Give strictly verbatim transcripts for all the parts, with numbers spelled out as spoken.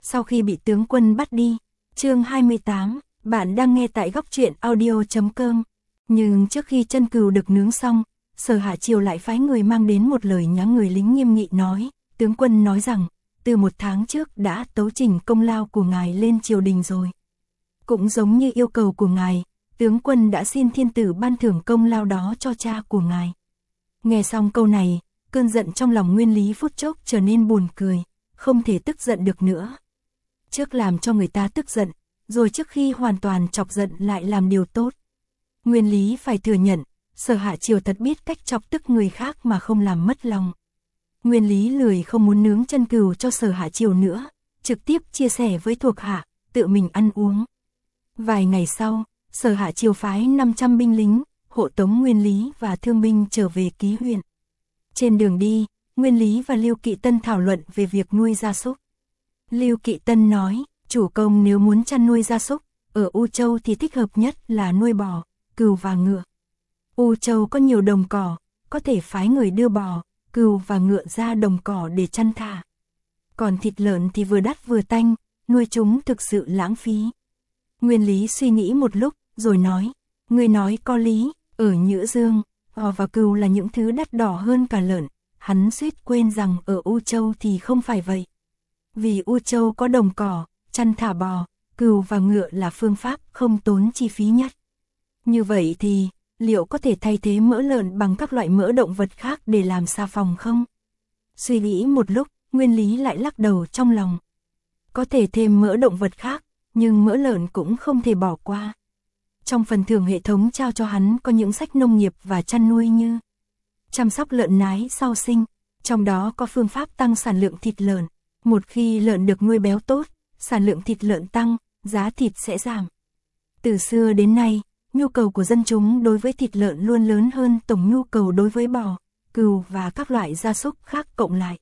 sau khi bị tướng quân bắt đi. Chương hai mươi tám, bạn đang nghe tại góc truyện audio chấm com. Nhưng trước khi chân cừu được nướng xong, Sở Hạ Triều lại phái người mang đến một lời nhắn người lính nghiêm nghị nói, tướng quân nói rằng, từ một tháng trước đã tấu trình công lao của ngài lên triều đình rồi. Cũng giống như yêu cầu của ngài, tướng quân đã xin thiên tử ban thưởng công lao đó cho cha của ngài. Nghe xong câu này, cơn giận trong lòng Nguyên Lý phút chốc trở nên buồn cười, không thể tức giận được nữa. Trước làm cho người ta tức giận, rồi trước khi hoàn toàn chọc giận lại làm điều tốt. Nguyên Lý phải thừa nhận, Sở Hạ Triều thật biết cách chọc tức người khác mà không làm mất lòng. Nguyên Lý lười không muốn nướng chân cừu cho Sở Hạ Triều nữa, trực tiếp chia sẻ với thuộc hạ, tự mình ăn uống. Vài ngày sau, Sở Hạ Triều phái năm trăm binh lính, hộ tống Nguyên Lý và thương binh trở về Ký huyện. Trên đường đi, Nguyên Lý và Lưu Kỵ Tân thảo luận về việc nuôi gia súc. Lưu Kỵ Tân nói, chủ công nếu muốn chăn nuôi gia súc, ở U Châu thì thích hợp nhất là nuôi bò, cừu và ngựa. U Châu có nhiều đồng cỏ, có thể phái người đưa bò, cừu và ngựa ra đồng cỏ để chăn thả. Còn thịt lợn thì vừa đắt vừa tanh, nuôi chúng thực sự lãng phí. Nguyên Lý suy nghĩ một lúc, rồi nói, người nói có lý, ở Nhữ Dương, bò và cừu là những thứ đắt đỏ hơn cả lợn. Hắn suýt quên rằng ở U Châu thì không phải vậy. Vì U Châu có đồng cỏ, chăn thả bò, cừu và ngựa là phương pháp không tốn chi phí nhất. Như vậy thì, liệu có thể thay thế mỡ lợn bằng các loại mỡ động vật khác để làm xà phòng không? Suy nghĩ một lúc, Nguyên Lý lại lắc đầu trong lòng. Có thể thêm mỡ động vật khác, nhưng mỡ lợn cũng không thể bỏ qua. Trong phần thưởng hệ thống trao cho hắn có những sách nông nghiệp và chăn nuôi như chăm sóc lợn nái sau sinh, trong đó có phương pháp tăng sản lượng thịt lợn. Một khi lợn được nuôi béo tốt, sản lượng thịt lợn tăng, giá thịt sẽ giảm. Từ xưa đến nay, nhu cầu của dân chúng đối với thịt lợn luôn lớn hơn tổng nhu cầu đối với bò, cừu và các loại gia súc khác cộng lại.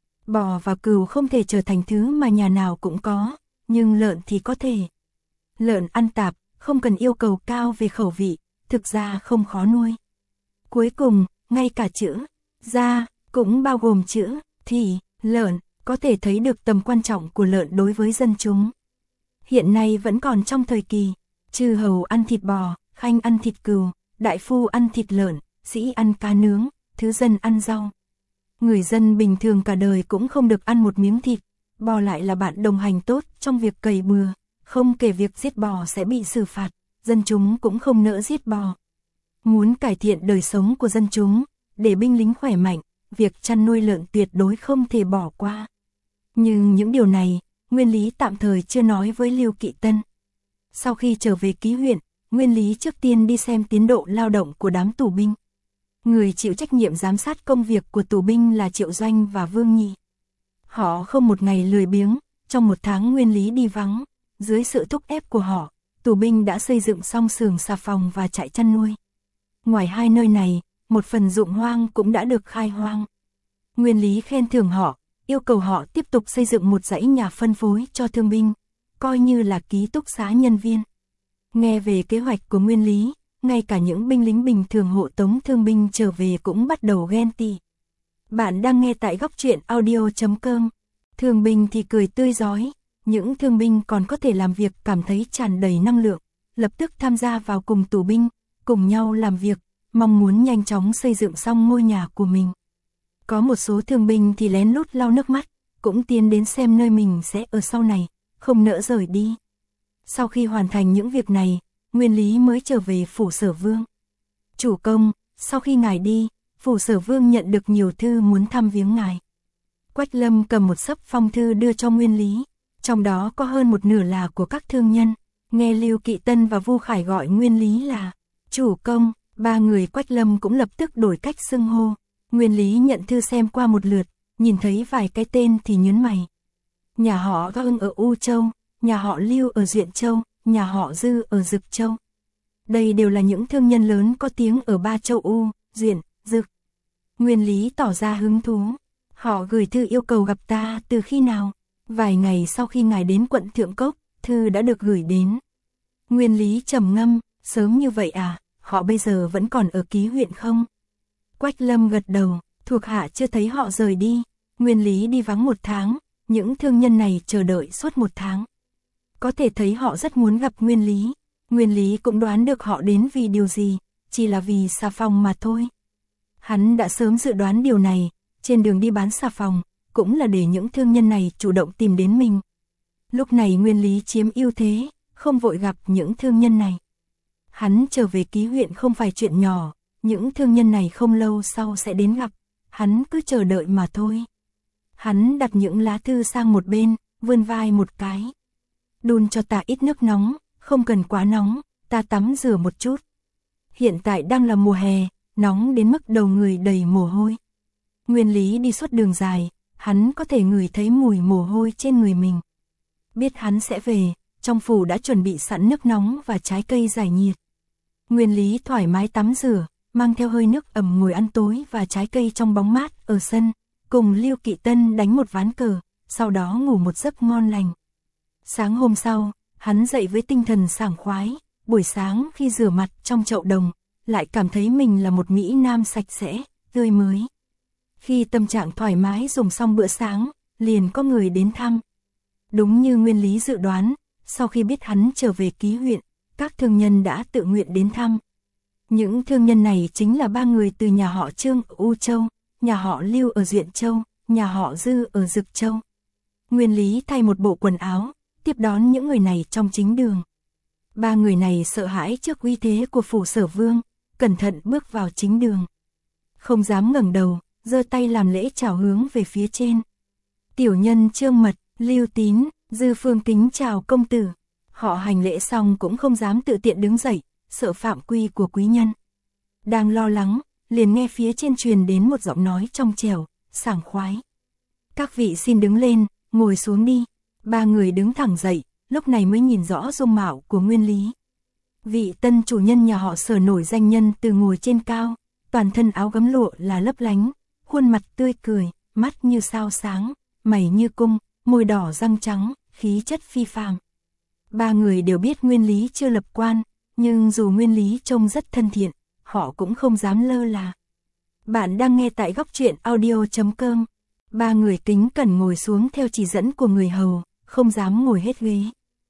Bò và cừu không thể trở thành thứ mà nhà nào cũng có, nhưng lợn thì có thể. Lợn ăn tạp, không cần yêu cầu cao về khẩu vị, thực ra không khó nuôi. Cuối cùng, ngay cả chữ gia cũng bao gồm chữ thì, lợn, có thể thấy được tầm quan trọng của lợn đối với dân chúng. Hiện nay vẫn còn trong thời kỳ, chư hầu ăn thịt bò, khanh ăn thịt cừu, đại phu ăn thịt lợn, sĩ ăn cá nướng, thứ dân ăn rau. Người dân bình thường cả đời cũng không được ăn một miếng thịt, bò lại là bạn đồng hành tốt trong việc cày bừa, không kể việc giết bò sẽ bị xử phạt, dân chúng cũng không nỡ giết bò. Muốn cải thiện đời sống của dân chúng, để binh lính khỏe mạnh, việc chăn nuôi lợn tuyệt đối không thể bỏ qua. Nhưng những điều này, Nguyên Lý tạm thời chưa nói với Lưu Kỵ Tân. Sau khi trở về Ký huyện, Nguyên Lý trước tiên đi xem tiến độ lao động của đám tù binh. Người chịu trách nhiệm giám sát công việc của tù binh là Triệu Doanh và Vương Nhị. Họ không một ngày lười biếng, trong một tháng Nguyên Lý đi vắng, dưới sự thúc ép của họ, tù binh đã xây dựng xong xưởng xà phòng và trại chăn nuôi. Ngoài hai nơi này, một phần ruộng hoang cũng đã được khai hoang. Nguyên Lý khen thưởng họ, yêu cầu họ tiếp tục xây dựng một dãy nhà phân phối cho thương binh, coi như là ký túc xá nhân viên. Nghe về kế hoạch của Nguyên Lý, ngay cả những binh lính bình thường hộ tống thương binh trở về cũng bắt đầu ghen tị. Bạn đang nghe tại góc truyện audio chấm com. Thương binh thì cười tươi rói, những thương binh còn có thể làm việc cảm thấy tràn đầy năng lượng, lập tức tham gia vào cùng tù binh, cùng nhau làm việc, mong muốn nhanh chóng xây dựng xong ngôi nhà của mình. Có một số thương binh thì lén lút lau nước mắt, cũng tiến đến xem nơi mình sẽ ở sau này, không nỡ rời đi. Sau khi hoàn thành những việc này, Nguyên Lý mới trở về phủ Sở Vương. Chủ công, sau khi ngài đi, phủ Sở Vương nhận được nhiều thư muốn thăm viếng ngài. Quách Lâm cầm một xấp phong thư đưa cho Nguyên Lý, trong đó có hơn một nửa là của các thương nhân. Nghe Lưu Kỵ Tân và Vu Khải gọi Nguyên Lý là chủ công, ba người Quách Lâm cũng lập tức đổi cách xưng hô. Nguyên Lý nhận thư xem qua một lượt, nhìn thấy vài cái tên thì nhớn mày. Nhà họ Ưng ở U Châu, nhà họ Lưu ở Duyện Châu, nhà họ Dư ở Dực Châu. Đây đều là những thương nhân lớn có tiếng ở ba châu U, Duyện, Dực. Nguyên Lý tỏ ra hứng thú. Họ gửi thư yêu cầu gặp ta từ khi nào? Vài ngày sau khi ngài đến quận Thượng Cốc, thư đã được gửi đến. Nguyên Lý trầm ngâm, sớm như vậy à, họ bây giờ vẫn còn ở Ký huyện không? Quách Lâm gật đầu, thuộc hạ chưa thấy họ rời đi. Nguyên Lý đi vắng một tháng, Những thương nhân này chờ đợi suốt một tháng. Có thể thấy họ rất muốn gặp Nguyên Lý. Nguyên Lý cũng đoán được họ đến vì điều gì, chỉ là vì xà phòng mà thôi. Hắn đã sớm dự đoán điều này, trên đường đi bán xà phòng, cũng là để những thương nhân này chủ động tìm đến mình. Lúc này Nguyên Lý chiếm ưu thế, không vội gặp những thương nhân này. Hắn trở về ký huyện không phải chuyện nhỏ, những thương nhân này không lâu sau sẽ đến gặp, hắn cứ chờ đợi mà thôi. Hắn đặt những lá thư sang một bên, vươn vai một cái. Đun cho ta ít nước nóng, không cần quá nóng, ta tắm rửa một chút. Hiện tại đang là mùa hè, nóng đến mức đầu người đầy mồ hôi. Nguyên Lý đi suốt đường dài, hắn có thể ngửi thấy mùi mồ hôi trên người mình. Biết hắn sẽ về, trong phủ đã chuẩn bị sẵn nước nóng và trái cây giải nhiệt. Nguyên Lý thoải mái tắm rửa, mang theo hơi nước ẩm ngồi ăn tối và trái cây trong bóng mát ở sân, cùng Lưu Kỵ Tân đánh một ván cờ, sau đó ngủ một giấc ngon lành. Sáng hôm sau, hắn dậy với tinh thần sảng khoái, buổi sáng khi rửa mặt trong chậu đồng, lại cảm thấy mình là một mỹ nam sạch sẽ, tươi mới. Khi tâm trạng thoải mái dùng xong bữa sáng, liền có người đến thăm. Đúng như Nguyên Lý dự đoán, sau khi biết hắn trở về ký huyện, các thương nhân đã tự nguyện đến thăm. Những thương nhân này chính là ba người từ nhà họ Trương ở U Châu, nhà họ Lưu ở Duyện Châu, nhà họ Dư ở Dực Châu. Nguyên Lý thay một bộ quần áo, tiếp đón những người này trong chính đường. Ba người này sợ hãi trước uy thế của phủ Sở Vương, cẩn thận bước vào chính đường. Không dám ngẩng đầu, giơ tay làm lễ chào hướng về phía trên. Tiểu nhân Trương Mật, Lưu Tín, Dư Phương kính chào công tử. Họ hành lễ xong cũng không dám tự tiện đứng dậy, sợ phạm quy của quý nhân. Đang lo lắng, liền nghe phía trên truyền đến một giọng nói trong trẻo, sảng khoái. Các vị xin đứng lên, ngồi xuống đi. Ba người đứng thẳng dậy, lúc này mới nhìn rõ dung mạo của Nguyên Lý. Vị tân chủ nhân nhà họ Sở nổi danh nhân từ ngồi trên cao, toàn thân áo gấm lụa là lấp lánh, khuôn mặt tươi cười, mắt như sao sáng, mày như cung, môi đỏ răng trắng, khí chất phi phàm. Ba người đều biết Nguyên Lý chưa lập quan, nhưng dù Nguyên Lý trông rất thân thiện, họ cũng không dám lơ là. Bạn đang nghe tại góc truyện audio chấm com. Ba người kính cẩn ngồi xuống theo chỉ dẫn của người hầu, không dám ngồi hết ghế.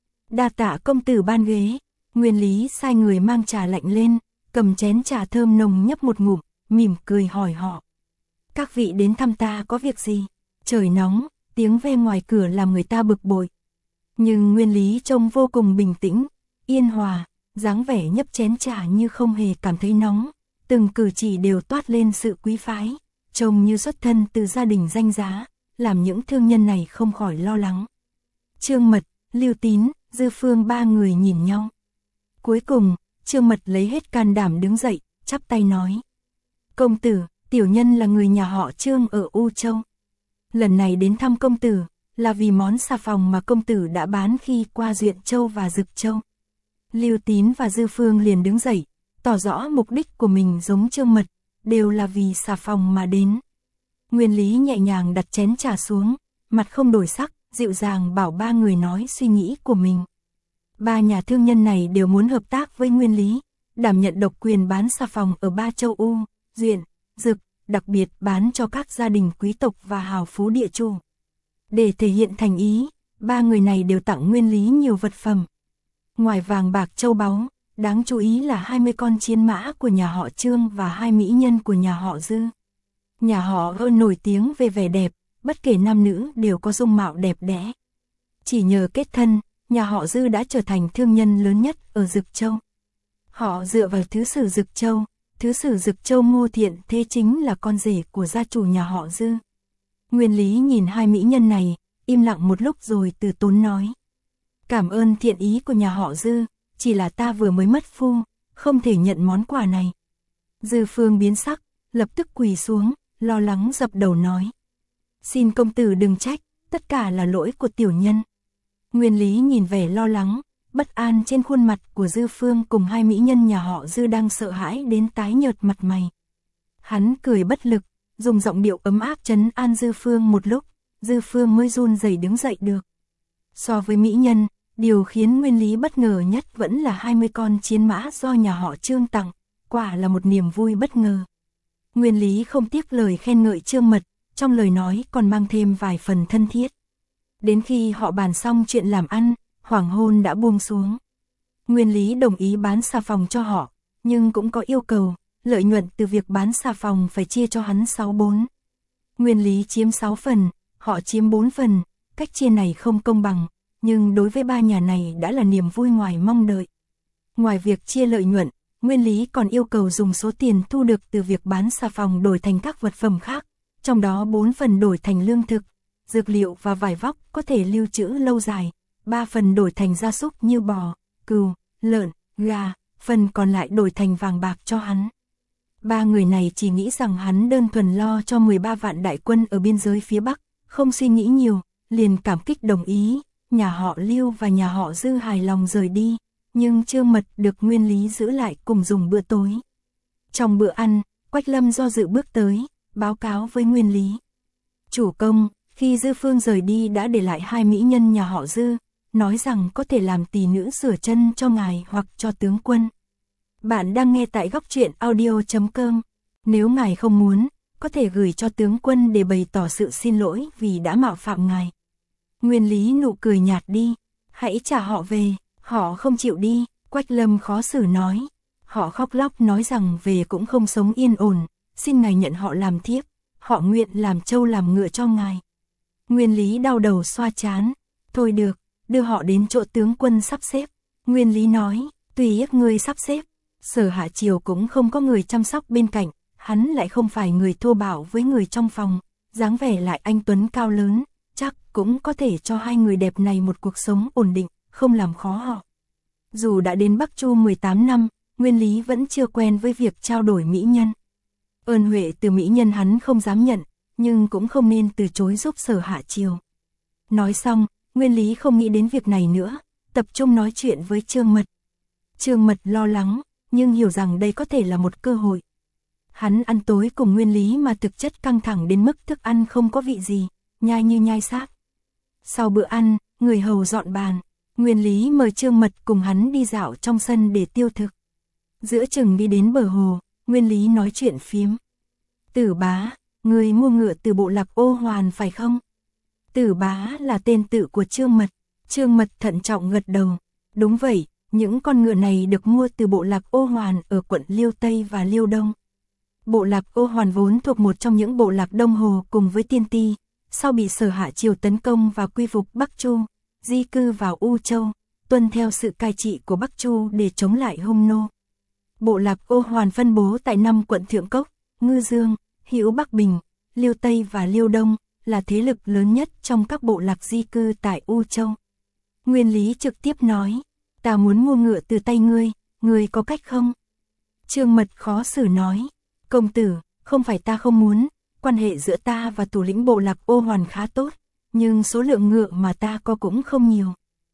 Đa tạ công tử ban ghế. Nguyên Lý sai người mang trà lạnh lên, cầm chén trà thơm nồng nhấp một ngụm, mỉm cười hỏi họ. Các vị đến thăm ta có việc gì? Trời nóng, tiếng ve ngoài cửa làm người ta bực bội. Nhưng Nguyên Lý trông vô cùng bình tĩnh, yên hòa, dáng vẻ nhấp chén trà như không hề cảm thấy nóng, từng cử chỉ đều toát lên sự quý phái, trông như xuất thân từ gia đình danh giá, làm những thương nhân này không khỏi lo lắng. Trương Mật, Lưu Tín, Dư Phương ba người nhìn nhau. Cuối cùng, Trương Mật lấy hết can đảm đứng dậy, chắp tay nói. Công tử, tiểu nhân là người nhà họ Trương ở U Châu. Lần này đến thăm công tử, là vì món xà phòng mà công tử đã bán khi qua Duyện Châu và Dực Châu. Lưu Tín và Dư Phương liền đứng dậy, tỏ rõ mục đích của mình giống Trương Mật, đều là vì xà phòng mà đến. Nguyên Lý nhẹ nhàng đặt chén trà xuống, mặt không đổi sắc, dịu dàng bảo ba người nói suy nghĩ của mình. Ba nhà thương nhân này đều muốn hợp tác với Nguyên Lý, đảm nhận độc quyền bán xà phòng ở ba châu U, Duyện, Dực, đặc biệt bán cho các gia đình quý tộc và hào phú địa chủ. Để thể hiện thành ý, ba người này đều tặng Nguyên Lý nhiều vật phẩm. Ngoài vàng bạc châu báu, đáng chú ý là hai mươi con chiến mã của nhà họ Trương và hai mỹ nhân của nhà họ Dư. Nhà họ Gơ nổi tiếng về vẻ đẹp, bất kể nam nữ đều có dung mạo đẹp đẽ. Chỉ nhờ kết thân, nhà họ Dư đã trở thành thương nhân lớn nhất ở Dực Châu. Họ dựa vào thứ sử Dực Châu, thứ sử Dực Châu Ngô Thiện Thế chính là con rể của gia chủ nhà họ Dư. Nguyên Lý nhìn hai mỹ nhân này, im lặng một lúc rồi từ tốn nói. Cảm ơn thiện ý của nhà họ Dư, chỉ là ta vừa mới mất phu, không thể nhận món quà này. Dư Phương biến sắc, lập tức quỳ xuống, lo lắng dập đầu nói. Xin công tử đừng trách, tất cả là lỗi của tiểu nhân. Nguyên Lý nhìn vẻ lo lắng, bất an trên khuôn mặt của Dư Phương cùng hai mỹ nhân nhà họ Dư đang sợ hãi đến tái nhợt mặt mày. Hắn cười bất lực, dùng giọng điệu ấm áp trấn an Dư Phương một lúc, Dư Phương mới run rẩy đứng dậy được. So với mỹ nhân, điều khiến Nguyên Lý bất ngờ nhất vẫn là hai mươi con chiến mã do nhà họ Trương tặng, quả là một niềm vui bất ngờ. Nguyên Lý không tiếc lời khen ngợi Trương Mật, trong lời nói còn mang thêm vài phần thân thiết. Đến khi họ bàn xong chuyện làm ăn, hoàng hôn đã buông xuống. Nguyên Lý đồng ý bán xà phòng cho họ, nhưng cũng có yêu cầu, lợi nhuận từ việc bán xà phòng phải chia cho hắn sáu bốn. Nguyên Lý chiếm sáu phần, họ chiếm bốn phần, cách chia này không công bằng, nhưng đối với ba nhà này đã là niềm vui ngoài mong đợi. Ngoài việc chia lợi nhuận, Nguyên Lý còn yêu cầu dùng số tiền thu được từ việc bán xà phòng đổi thành các vật phẩm khác, trong đó bốn phần đổi thành lương thực, dược liệu và vải vóc có thể lưu trữ lâu dài, ba phần đổi thành gia súc như bò, cừu, lợn, gà, phần còn lại đổi thành vàng bạc cho hắn. Ba người này chỉ nghĩ rằng hắn đơn thuần lo cho mười ba vạn đại quân ở biên giới phía Bắc, không suy nghĩ nhiều, liền cảm kích đồng ý, nhà họ Lưu và nhà họ Dư hài lòng rời đi, nhưng Trương Mật được Nguyên Lý giữ lại cùng dùng bữa tối. Trong bữa ăn, Quách Lâm do dự bước tới, báo cáo với Nguyên Lý. Chủ công, khi Dư Phương rời đi đã để lại hai mỹ nhân nhà họ Dư, nói rằng có thể làm tỳ nữ sửa chân cho ngài hoặc cho tướng quân. Bạn đang nghe tại góc truyện audio chấm com. Nếu ngài không muốn, có thể gửi cho tướng quân để bày tỏ sự xin lỗi vì đã mạo phạm ngài. Nguyên Lý nụ cười nhạt đi. Hãy trả họ về. Họ không chịu đi. Quách Lâm khó xử nói. Họ khóc lóc nói rằng về cũng không sống yên ổn. Xin ngài nhận họ làm thiếp. Họ nguyện làm trâu làm ngựa cho ngài. Nguyên Lý đau đầu xoa trán. Thôi được, đưa họ đến chỗ tướng quân sắp xếp. Nguyên Lý nói, tùy ức ngươi sắp xếp. Sở Hạ Triều cũng không có người chăm sóc bên cạnh, hắn lại không phải người thô bạo với người trong phòng, dáng vẻ lại anh tuấn cao lớn, chắc cũng có thể cho hai người đẹp này một cuộc sống ổn định, không làm khó họ. Dù đã đến Bắc Chu mười tám năm, Nguyên Lý vẫn chưa quen với việc trao đổi mỹ nhân. Ơn huệ từ mỹ nhân hắn không dám nhận, nhưng cũng không nên từ chối giúp Sở Hạ Triều. Nói xong, Nguyên Lý không nghĩ đến việc này nữa, tập trung nói chuyện với Trương Mật. Trương Mật lo lắng, nhưng hiểu rằng đây có thể là một cơ hội. Hắn ăn tối cùng Nguyên Lý mà thực chất căng thẳng đến mức thức ăn không có vị gì, nhai như nhai xác. Sau bữa ăn, người hầu dọn bàn, Nguyên Lý mời Trương Mật cùng hắn đi dạo trong sân để tiêu thực. Giữa chừng đi đến bờ hồ, Nguyên Lý nói chuyện phiếm. Tử bá, người mua ngựa từ bộ lạc Ô Hoàn phải không? Tử bá là tên tự của Trương Mật. Trương Mật thận trọng gật đầu. Đúng vậy, những con ngựa này được mua từ bộ lạc Ô Hoàn ở quận Liêu Tây và Liêu Đông. Bộ lạc Ô Hoàn vốn thuộc một trong những bộ lạc Đông Hồ cùng với Tiên Ti, sau bị Sở Hạ Triều tấn công và quy phục Bắc Chu, di cư vào U Châu, tuân theo sự cai trị của Bắc Chu để chống lại Hung Nô. Bộ lạc Ô Hoàn phân bố tại năm quận Thượng Cốc, Ngư Dương, Hữu Bắc Bình, Liêu Tây và Liêu Đông, là thế lực lớn nhất trong các bộ lạc di cư tại U Châu. Nguyên Lý trực tiếp nói, ta muốn mua ngựa từ tay ngươi, ngươi có cách không? Trương Mật khó xử nói, công tử, không phải ta không muốn, quan hệ giữa ta và thủ lĩnh bộ lạc Ô Hoàn khá tốt, nhưng số lượng ngựa mà ta có cũng không nhiều.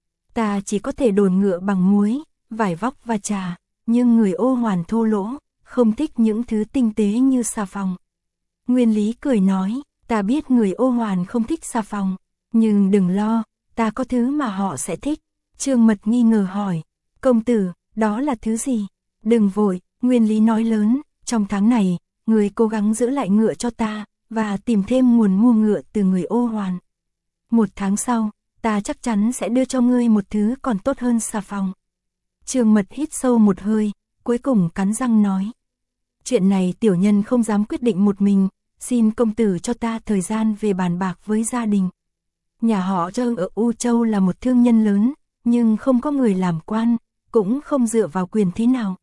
Ta chỉ có thể đổi ngựa bằng muối, vải vóc và trà, nhưng người Ô Hoàn thô lỗ, không thích những thứ tinh tế như xà phòng. Nguyên Lý cười nói, ta biết người Ô Hoàn không thích xà phòng, nhưng đừng lo, ta có thứ mà họ sẽ thích. Trương Mật nghi ngờ hỏi, công tử, đó là thứ gì? Đừng vội, Nguyên Lý nói lớn, trong tháng này, người cố gắng giữ lại ngựa cho ta, và tìm thêm nguồn mua ngựa từ người Ô Hoàn. Một tháng sau, ta chắc chắn sẽ đưa cho ngươi một thứ còn tốt hơn xà phòng. Trương Mật hít sâu một hơi, cuối cùng cắn răng nói. Chuyện này tiểu nhân không dám quyết định một mình, xin công tử cho ta thời gian về bàn bạc với gia đình. Nhà họ Trương ở U Châu là một thương nhân lớn, nhưng không có người làm quan, cũng không dựa vào quyền thế nào.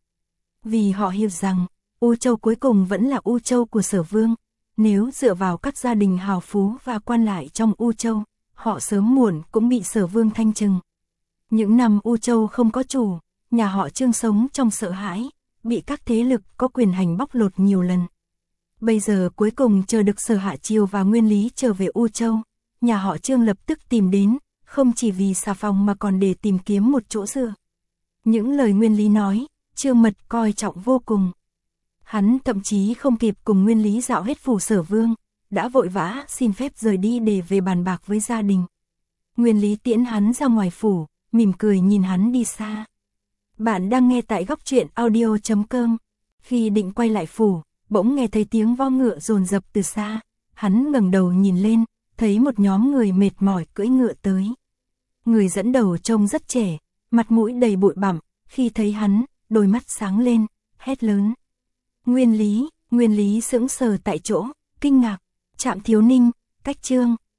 Vì họ hiểu rằng, U Châu cuối cùng vẫn là U Châu của Sở Vương, nếu dựa vào các gia đình hào phú và quan lại trong U Châu, họ sớm muộn cũng bị Sở Vương thanh trừng. Những năm U Châu không có chủ, nhà họ Trương sống trong sợ hãi, bị các thế lực có quyền hành bóc lột nhiều lần. Bây giờ cuối cùng chờ được Sở Hạ Triều và Nguyên Lý trở về U Châu, nhà họ Trương lập tức tìm đến, không chỉ vì xà phòng mà còn để tìm kiếm một chỗ dựa. Những lời Nguyên Lý nói, Trương Mật coi trọng vô cùng. Hắn thậm chí không kịp cùng Nguyên Lý dạo hết phủ Sở Vương, đã vội vã xin phép rời đi để về bàn bạc với gia đình. Nguyên Lý tiễn hắn ra ngoài phủ, mỉm cười nhìn hắn đi xa. Bạn đang nghe tại góc truyện audio chấm com. Khi định quay lại phủ, bỗng nghe thấy tiếng vo ngựa dồn dập từ xa, hắn ngẩng đầu nhìn lên, thấy một nhóm người mệt mỏi cưỡi ngựa tới. Người dẫn đầu trông rất trẻ, mặt mũi đầy bụi bặm, khi thấy hắn, đôi mắt sáng lên, hét lớn. Nguyên Lý, Nguyên Lý sững sờ tại chỗ, kinh ngạc, Trạm Thiếu Ninh, Cách Trương,